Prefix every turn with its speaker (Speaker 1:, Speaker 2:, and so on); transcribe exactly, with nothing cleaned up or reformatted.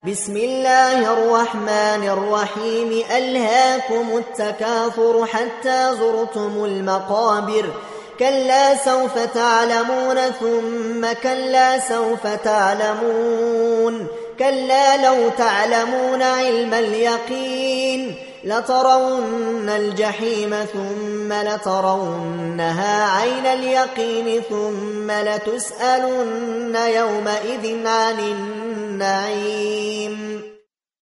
Speaker 1: بسم الله الرحمن الرحيم ألهاكم التكاثر حتى زرتم المقابر كلا سوف تعلمون ثم كلا سوف تعلمون كلا لو تعلمون علم اليقين لترون الجحيم ثم لترونها عين اليقين ثم لتسألن يومئذ عن النعيم